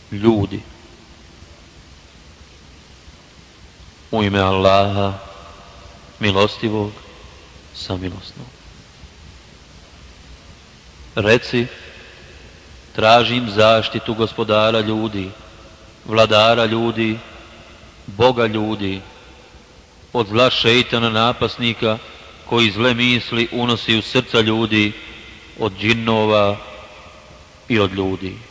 ljudi. U ime Allaha, milostivog, samilosnog. Reci, tražim zaštitu gospodara ljudi, vladara ljudi, Boga ljudi, od zla šeitana napasnika koji zle misli unosi u srca ljudi, od džinnova i od ljudi.